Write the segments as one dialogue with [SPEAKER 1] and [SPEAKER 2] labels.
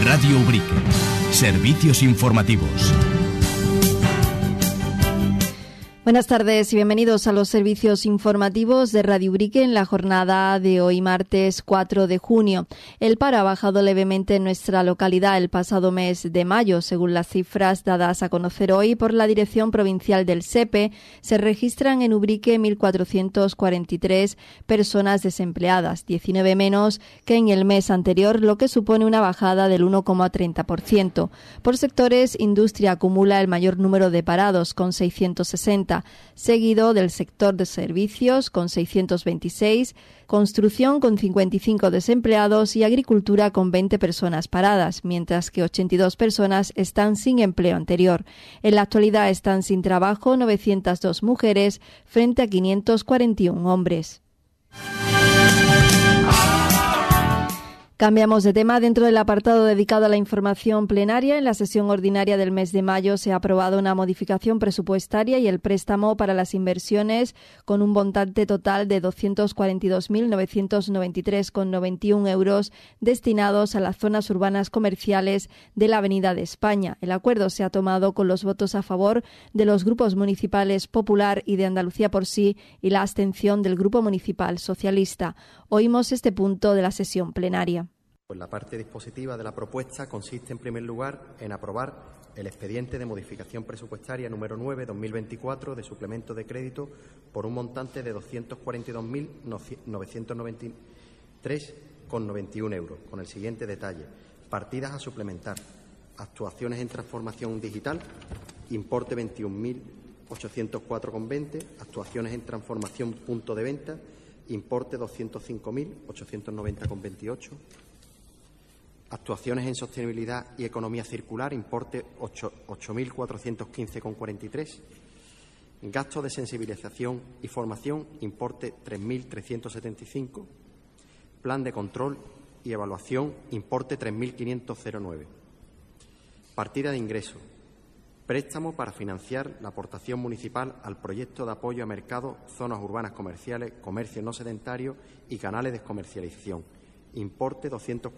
[SPEAKER 1] Radio Ubrique. Servicios informativos.
[SPEAKER 2] Buenas tardes y bienvenidos a los servicios informativos de Radio Ubrique en la jornada de hoy, martes 4 de junio. El paro ha bajado levemente en nuestra localidad el pasado mes de mayo. Según las cifras dadas a conocer hoy por la Dirección Provincial del SEPE, se registran en Ubrique 1.443 personas desempleadas, 19 menos que en el mes anterior, lo que supone una bajada del 1,30%. Por sectores, industria acumula el mayor número de parados, con 660. Seguido del sector de servicios con 626, construcción con 55 desempleados y agricultura con 20 personas paradas, mientras que 82 personas están sin empleo anterior. En la actualidad están sin trabajo 902 mujeres frente a 541 hombres. Cambiamos de tema. Dentro del apartado dedicado a la información plenaria, en la sesión ordinaria del mes de mayo se ha aprobado una modificación presupuestaria y el préstamo para las inversiones con un montante total de 242.993,91 euros destinados a las zonas urbanas comerciales de la Avenida de España. El acuerdo se ha tomado con los votos a favor de los grupos municipales Popular y de Andalucía por Sí y la abstención del Grupo Municipal Socialista. Oímos este punto de la sesión plenaria.
[SPEAKER 3] Pues la parte dispositiva de la propuesta consiste, en primer lugar, en aprobar el expediente de modificación presupuestaria número 9/2024 de suplemento de crédito por un montante de 242.993,91 euros, con el siguiente detalle: partidas a suplementar, actuaciones en transformación digital, importe 21.804,20, actuaciones en transformación punto de venta, importe 205.890,28, actuaciones en sostenibilidad y economía circular, importe 8.415,43. Gastos de sensibilización y formación, importe 3.375. Plan de control y evaluación, importe 3.509. Partida de ingresos. Préstamo para financiar la aportación municipal al proyecto de apoyo a mercados, zonas urbanas comerciales, comercio no sedentario y canales de comercialización. Importe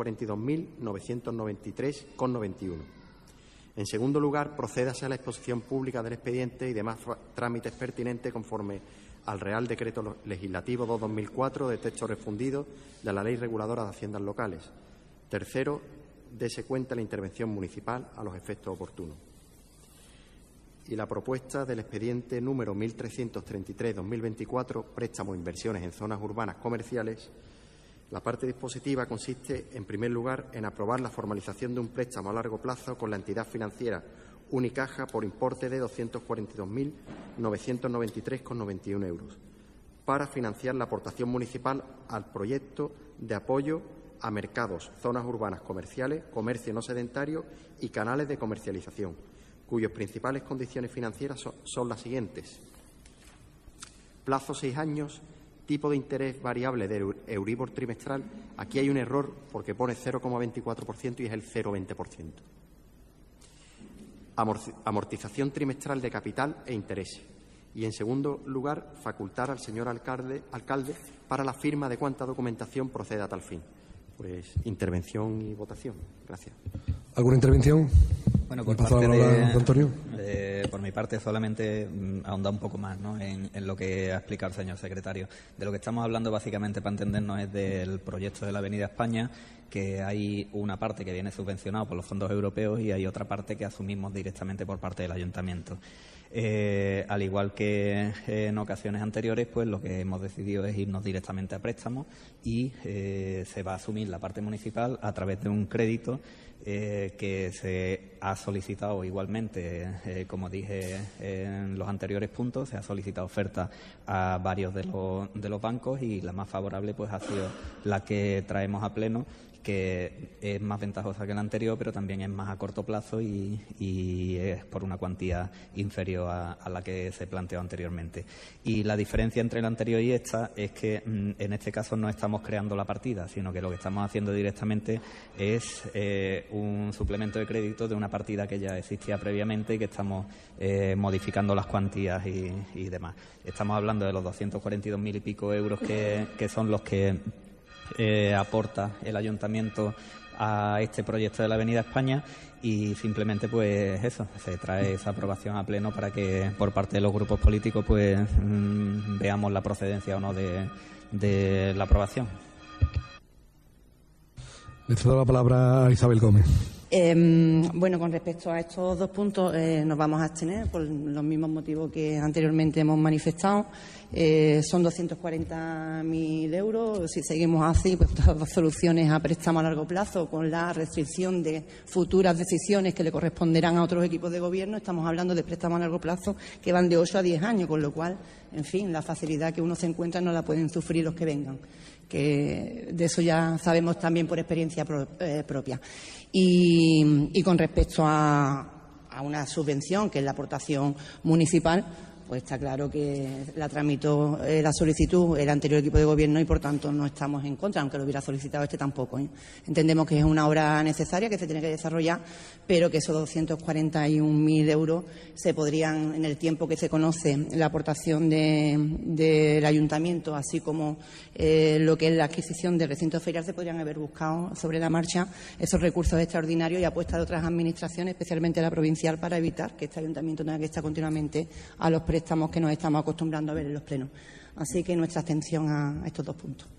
[SPEAKER 3] 242.993,91. En segundo lugar, procédase a la exposición pública del expediente y demás trámites pertinentes conforme al Real Decreto Legislativo 2/2004 de texto refundido de la Ley Reguladora de Haciendas Locales. Tercero, dése cuenta la intervención municipal a los efectos oportunos. Y la propuesta del expediente número 1333/2024, préstamo e inversiones en zonas urbanas comerciales. La parte dispositiva consiste, en primer lugar, en aprobar la formalización de un préstamo a largo plazo con la entidad financiera Unicaja por importe de 242.993,91 euros para financiar la aportación municipal al proyecto de apoyo a mercados, zonas urbanas comerciales, comercio no sedentario y canales de comercialización, cuyas principales condiciones financieras son las siguientes: plazo 6 años, tipo de interés variable de Euribor trimestral. Aquí hay un error porque pone 0,24% y es el 0,20%. Amortización trimestral de capital e intereses. Y, en segundo lugar, facultar al señor alcalde para la firma de cuanta documentación proceda a tal fin. Pues intervención y votación. Gracias.
[SPEAKER 4] ¿Alguna intervención?
[SPEAKER 5] Bueno, por mi parte solamente ahondar un poco más, ¿no?, en lo que ha explicado el señor secretario. De lo que estamos hablando básicamente, para entendernos, es del proyecto de la Avenida España, que hay una parte que viene subvencionado por los fondos europeos y hay otra parte que asumimos directamente por parte del ayuntamiento. Al igual que en ocasiones anteriores, pues lo que hemos decidido es irnos directamente a préstamos y se va a asumir la parte municipal a través de un crédito que se ha solicitado igualmente, como dije en los anteriores puntos, se ha solicitado oferta a varios de los bancos y la más favorable pues ha sido la que traemos a pleno, que es más ventajosa que la anterior, pero también es más a corto plazo y es por una cuantía inferior a la que se planteó anteriormente. Y la diferencia entre la anterior y esta es que en este caso no estamos creando la partida, sino que lo que estamos haciendo directamente es un suplemento de crédito de una partida que ya existía previamente y que estamos modificando las cuantías y demás. Estamos hablando de los 242.000 y pico euros que son los que aporta el ayuntamiento a este proyecto de la Avenida España, y simplemente pues eso, se trae esa aprobación a pleno para que por parte de los grupos políticos pues veamos la procedencia o no de la aprobación.
[SPEAKER 4] Le cedo la palabra a Isabel Gómez.
[SPEAKER 6] Bueno, con respecto a estos dos puntos nos vamos a abstener por los mismos motivos que anteriormente hemos manifestado. Son 240.000 euros. Si seguimos así, pues todas las soluciones a préstamo a largo plazo, con la restricción de futuras decisiones que le corresponderán a otros equipos de gobierno, estamos hablando de préstamos a largo plazo que van de 8 a 10 años, con lo cual, en fin, la facilidad que uno se encuentra no la pueden sufrir los que vengan, que de eso ya sabemos también por experiencia propia. Y con respecto a una subvención, que es la aportación municipal, pues está claro que la tramitó la solicitud el anterior equipo de gobierno y, por tanto, no estamos en contra, aunque lo hubiera solicitado este tampoco. Entendemos que es una obra necesaria, que se tiene que desarrollar, pero que esos 241.000 euros se podrían, en el tiempo que se conoce la aportación del ayuntamiento, así como lo que es la adquisición de recintos feriales, se podrían haber buscado sobre la marcha esos recursos extraordinarios y apuesta de otras administraciones, especialmente la provincial, para evitar que este ayuntamiento tenga que estar continuamente a los préstamos que nos estamos acostumbrando a ver en los plenos. Así que nuestra abstención a estos dos puntos.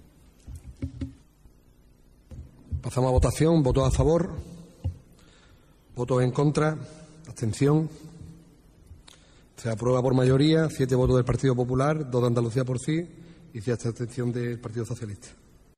[SPEAKER 4] Pasamos a votación. ¿Votos a favor? ¿Votos en contra? ¿Abstención? Se aprueba por mayoría. 7 votos del Partido Popular, 2 de Andalucía por sí y 6 abstención del Partido Socialista.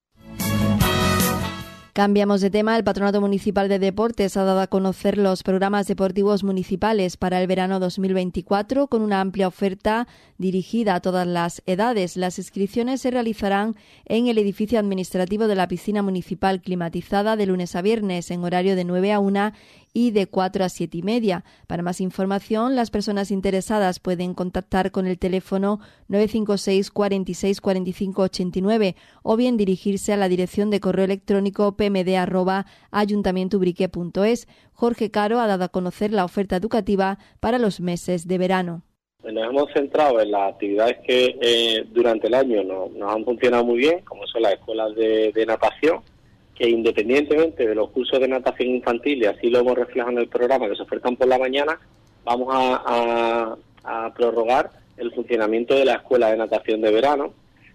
[SPEAKER 2] Cambiamos de tema. El Patronato Municipal de Deportes ha dado a conocer los programas deportivos municipales para el verano 2024 con una amplia oferta dirigida a todas las edades. Las inscripciones se realizarán en el edificio administrativo de la piscina municipal climatizada de lunes a viernes en horario de 9 a 1 y de 4 a 7 y media. Para más información, las personas interesadas pueden contactar con el teléfono 956 46 45 89 o bien dirigirse a la dirección de correo electrónico pmd@ayuntamientoubrique.es. Jorge Caro ha dado a conocer la oferta educativa para los meses de verano.
[SPEAKER 7] Nos hemos centrado en las actividades que durante el año nos han funcionado muy bien, como son las escuelas de natación, que independientemente de los cursos de natación infantil, y así lo hemos reflejado en el programa, que se ofertan por la mañana, vamos a prorrogar el funcionamiento de la escuela de natación de verano,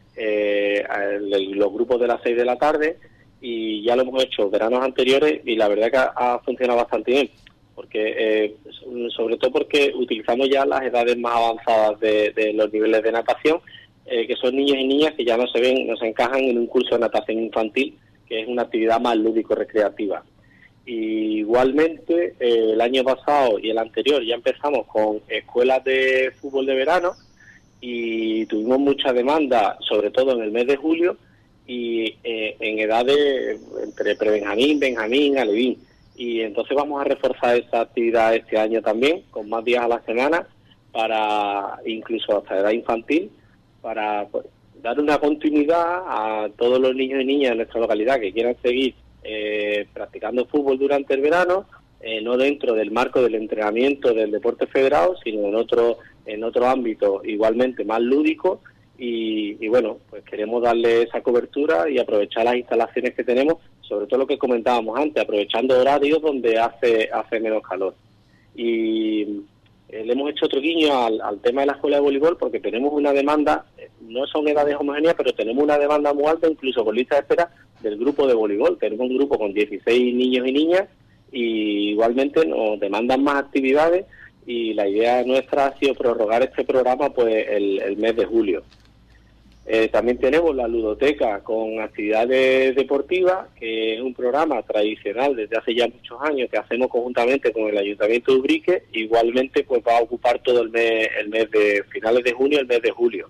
[SPEAKER 7] los grupos de las 6 de la tarde, y ya lo hemos hecho veranos anteriores y la verdad que ha funcionado bastante bien, porque sobre todo porque utilizamos ya las edades más avanzadas de los niveles de natación, que son niños y niñas que ya no se encajan en un curso de natación infantil, que es una actividad más lúdico-recreativa. Y igualmente, el año pasado y el anterior ya empezamos con escuelas de fútbol de verano y tuvimos mucha demanda, sobre todo en el mes de julio, y en edades entre prebenjamín, benjamín, alevín. Y entonces vamos a reforzar esa actividad este año también, con más días a la semana, para incluso hasta edad infantil, para dar una continuidad a todos los niños y niñas de nuestra localidad que quieran seguir practicando fútbol durante el verano, no dentro del marco del entrenamiento del deporte federado, sino en otro ámbito igualmente más lúdico. Y bueno, pues queremos darle esa cobertura y aprovechar las instalaciones que tenemos, sobre todo lo que comentábamos antes, aprovechando horarios donde hace menos calor. Y le hemos hecho otro guiño al tema de la escuela de voleibol, porque tenemos una demanda, no son edades homogéneas, pero tenemos una demanda muy alta, incluso con lista de espera del grupo de voleibol. Tenemos un grupo con 16 niños y niñas y igualmente nos demandan más actividades, y la idea nuestra ha sido prorrogar este programa pues el mes de julio. También tenemos la ludoteca con actividades deportivas, que es un programa tradicional desde hace ya muchos años que hacemos conjuntamente con el Ayuntamiento de Ubrique. Igualmente pues va a ocupar todo el mes de finales de junio, el mes de julio.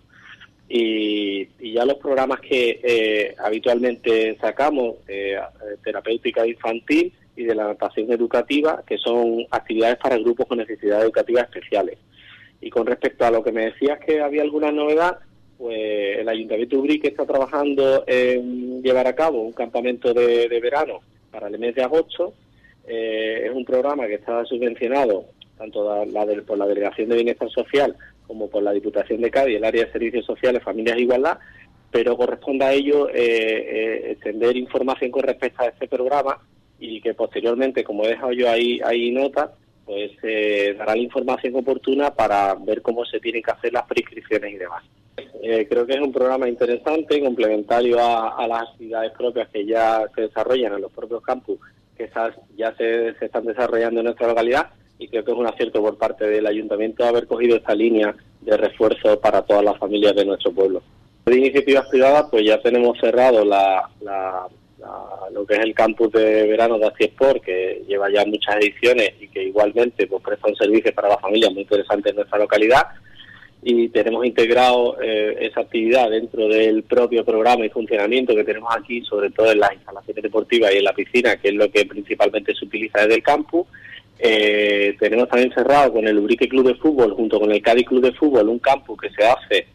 [SPEAKER 7] Y ya los programas que habitualmente sacamos, terapéutica infantil y de la natación educativa, que son actividades para grupos con necesidades educativas especiales. Y con respecto a lo que me decías que había alguna novedad, pues el Ayuntamiento de Ubrique está trabajando en llevar a cabo un campamento de verano para el mes de agosto. Es un programa que está subvencionado tanto por la Delegación de Bienestar Social como por la Diputación de Cádiz, el área de Servicios Sociales, Familias e Igualdad, pero corresponde a ellos extender información con respecto a este programa y que posteriormente, como he dejado yo ahí nota, pues dará la información oportuna para ver cómo se tienen que hacer las prescripciones y demás. Creo que es un programa interesante, complementario a las actividades propias que ya se desarrollan en los propios campus, que ya se están desarrollando en nuestra localidad, y creo que es un acierto por parte del Ayuntamiento haber cogido esta línea de refuerzo para todas las familias de nuestro pueblo. De iniciativas privadas, pues ya tenemos cerrado lo que es el campus de verano de Aciesport, que lleva ya muchas ediciones y que igualmente pues presta un servicio para las familias muy interesante en nuestra localidad, y tenemos integrado esa actividad dentro del propio programa y funcionamiento que tenemos aquí, sobre todo en las instalaciones deportivas y en la piscina, que es lo que principalmente se utiliza desde el campus. Tenemos también cerrado con el Ubrique Club de Fútbol, junto con el Cádiz Club de Fútbol, un campus que se hace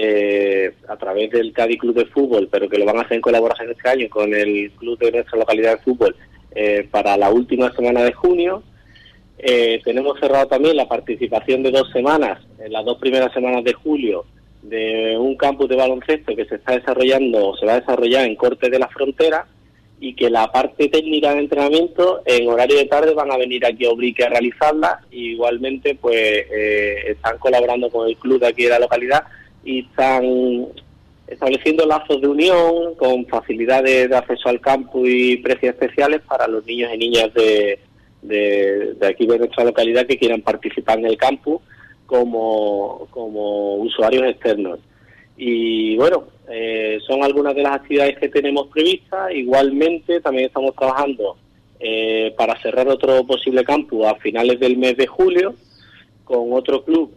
[SPEAKER 7] a través del Cádiz Club de Fútbol, pero que lo van a hacer en colaboración este año con el club de nuestra localidad de fútbol, para la última semana de junio. Tenemos cerrado también la participación de 2 semanas, en las 2 primeras semanas de julio, de un campus de baloncesto que se va a desarrollar en Cortes de la Frontera, y que la parte técnica de entrenamiento en horario de tarde van a venir aquí a Ubrique a realizarla. Y igualmente pues están colaborando con el club de aquí de la localidad y están estableciendo lazos de unión con facilidades de acceso al campus y precios especiales para los niños y niñas de aquí de nuestra localidad que quieran participar en el campus como usuarios externos. Y bueno, son algunas de las actividades que tenemos previstas. Igualmente también estamos trabajando para cerrar otro posible campus a finales del mes de julio con otro club,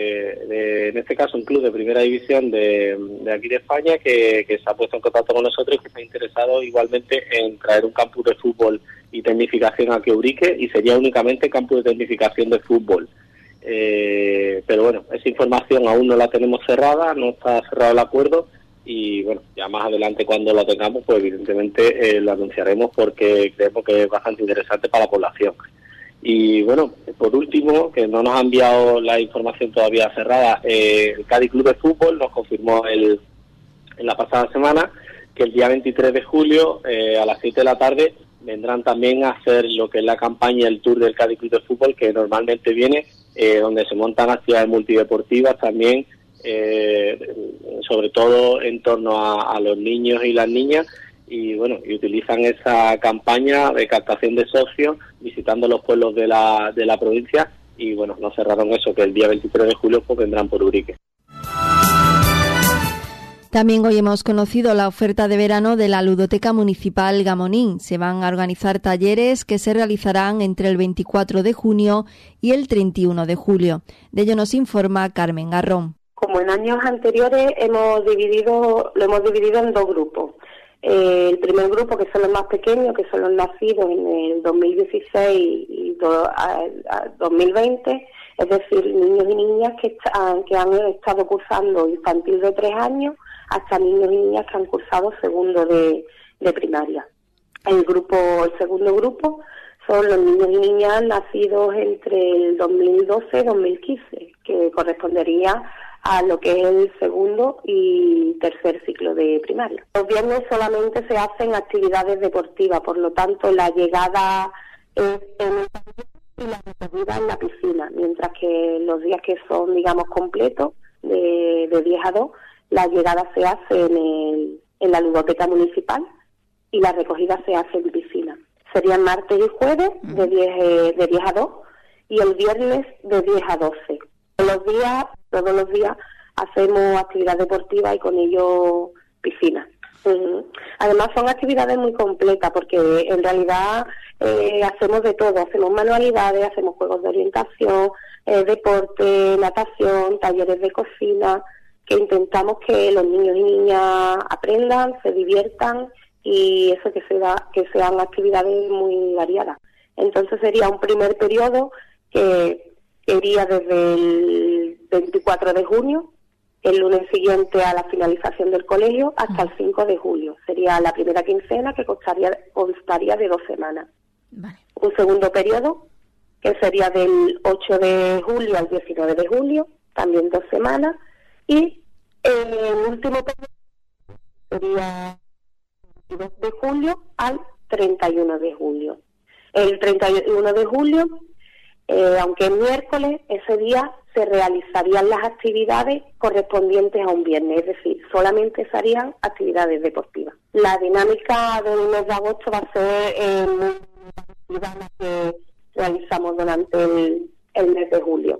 [SPEAKER 7] en este caso un club de primera división de aquí de España, que se ha puesto en contacto con nosotros y que está interesado igualmente en traer un campus de fútbol y tecnificación aquí a Ubrique, y sería únicamente campus de tecnificación de fútbol. Pero bueno, esa información aún no la tenemos cerrada, no está cerrado el acuerdo, y bueno, ya más adelante cuando lo tengamos, pues evidentemente lo anunciaremos, porque creemos que es bastante interesante para la población. Y bueno, por último, que no nos ha enviado la información todavía cerrada, el Cádiz Club de Fútbol nos confirmó en la pasada semana que el día 23 de julio a las 7 de la tarde vendrán también a hacer lo que es la campaña, el tour del Cádiz Club de Fútbol, que normalmente viene, donde se montan actividades multideportivas también, sobre todo en torno a los niños y las niñas, y bueno, y utilizan esa campaña de captación de socios visitando los pueblos de la provincia, y bueno, nos cerraron eso, que el día 23 de julio pues vendrán por Ubrique.
[SPEAKER 2] También hoy hemos conocido la oferta de verano de la Ludoteca Municipal Gamonín. Se van a organizar talleres que se realizarán entre el 24 de junio y el 31 de julio. De ello nos informa Carmen Garrón.
[SPEAKER 8] Como en años anteriores, lo hemos dividido en 2 grupos. El primer grupo, que son los más pequeños, que son los nacidos en el 2016 y 2020, es decir, niños y niñas que han estado cursando infantil de 3 años hasta niños y niñas que han cursado segundo de primaria. El segundo grupo son los niños y niñas nacidos entre el 2012 y 2015, que correspondería a lo que es el segundo y tercer ciclo de primaria. Los viernes solamente se hacen actividades deportivas, por lo tanto la llegada es en el y la recogida en la piscina, mientras que los días que son, digamos, completos, de 10 a 2, la llegada se hace en la ludoteca municipal y la recogida se hace en piscina. Serían martes y jueves de 10 a 2 y el viernes de 10 a 12. Todos los días hacemos actividad deportiva y con ello piscina. Además son actividades muy completas porque en realidad hacemos de todo, hacemos manualidades, hacemos juegos de orientación, deporte, natación, talleres de cocina, que intentamos que los niños y niñas aprendan, se diviertan y eso que sean actividades muy variadas. Entonces sería un primer periodo que iría desde el 24 de junio, el lunes siguiente a la finalización del colegio, hasta el 5 de julio. Sería la primera quincena, que constaría de 2 semanas. Vale. Un segundo periodo, que sería del 8 de julio al 19 de julio, también 2 semanas. Y el último periodo sería del 2 de julio al 31 de julio. El 31 de julio, aunque es miércoles, ese día se realizarían las actividades correspondientes a un viernes, es decir, solamente se harían actividades deportivas. La dinámica del mes de agosto va a ser muy la que realizamos durante el mes de julio.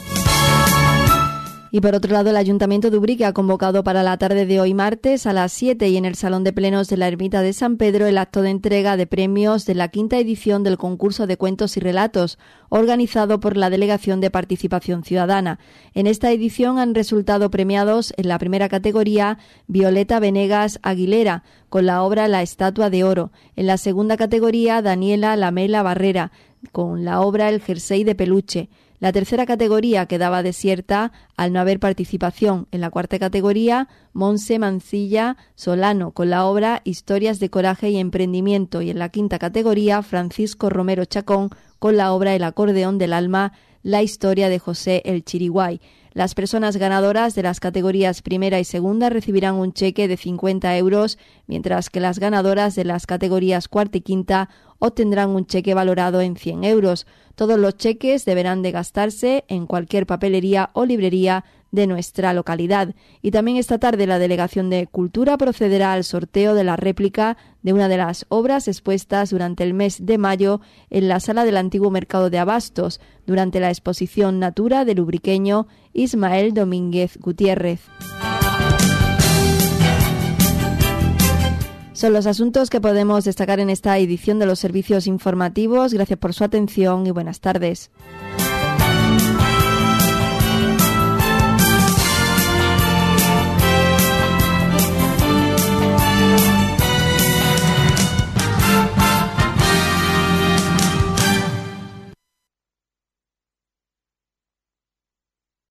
[SPEAKER 2] Y por otro lado, el Ayuntamiento de Ubrique ha convocado para la tarde de hoy martes a las 7 y en el Salón de Plenos de la Ermita de San Pedro el acto de entrega de premios de la 5ª edición del concurso de cuentos y relatos, organizado por la Delegación de Participación Ciudadana. En esta edición han resultado premiados en la primera categoría Violeta Venegas Aguilera, con la obra La Estatua de Oro. En la segunda categoría Daniela Lamela Barrera, con la obra El Jersey de Peluche. La tercera categoría quedaba desierta al no haber participación. En la cuarta categoría, Monse Mancilla Solano, con la obra Historias de Coraje y Emprendimiento. Y en la quinta categoría, Francisco Romero Chacón, con la obra El Acordeón del Alma, la historia de José el Chiriguay. Las personas ganadoras de las categorías primera y segunda recibirán un cheque de 50 euros, mientras que las ganadoras de las categorías cuarta y quinta obtendrán un cheque valorado en 100 euros. Todos los cheques deberán de gastarse en cualquier papelería o librería de nuestra localidad. Y también esta tarde la Delegación de Cultura procederá al sorteo de la réplica de una de las obras expuestas durante el mes de mayo en la sala del antiguo mercado de Abastos, durante la exposición Natura del ubriqueño Ismael Domínguez Gutiérrez. Son los asuntos que podemos destacar en esta edición de los servicios informativos. Gracias por su atención y buenas tardes.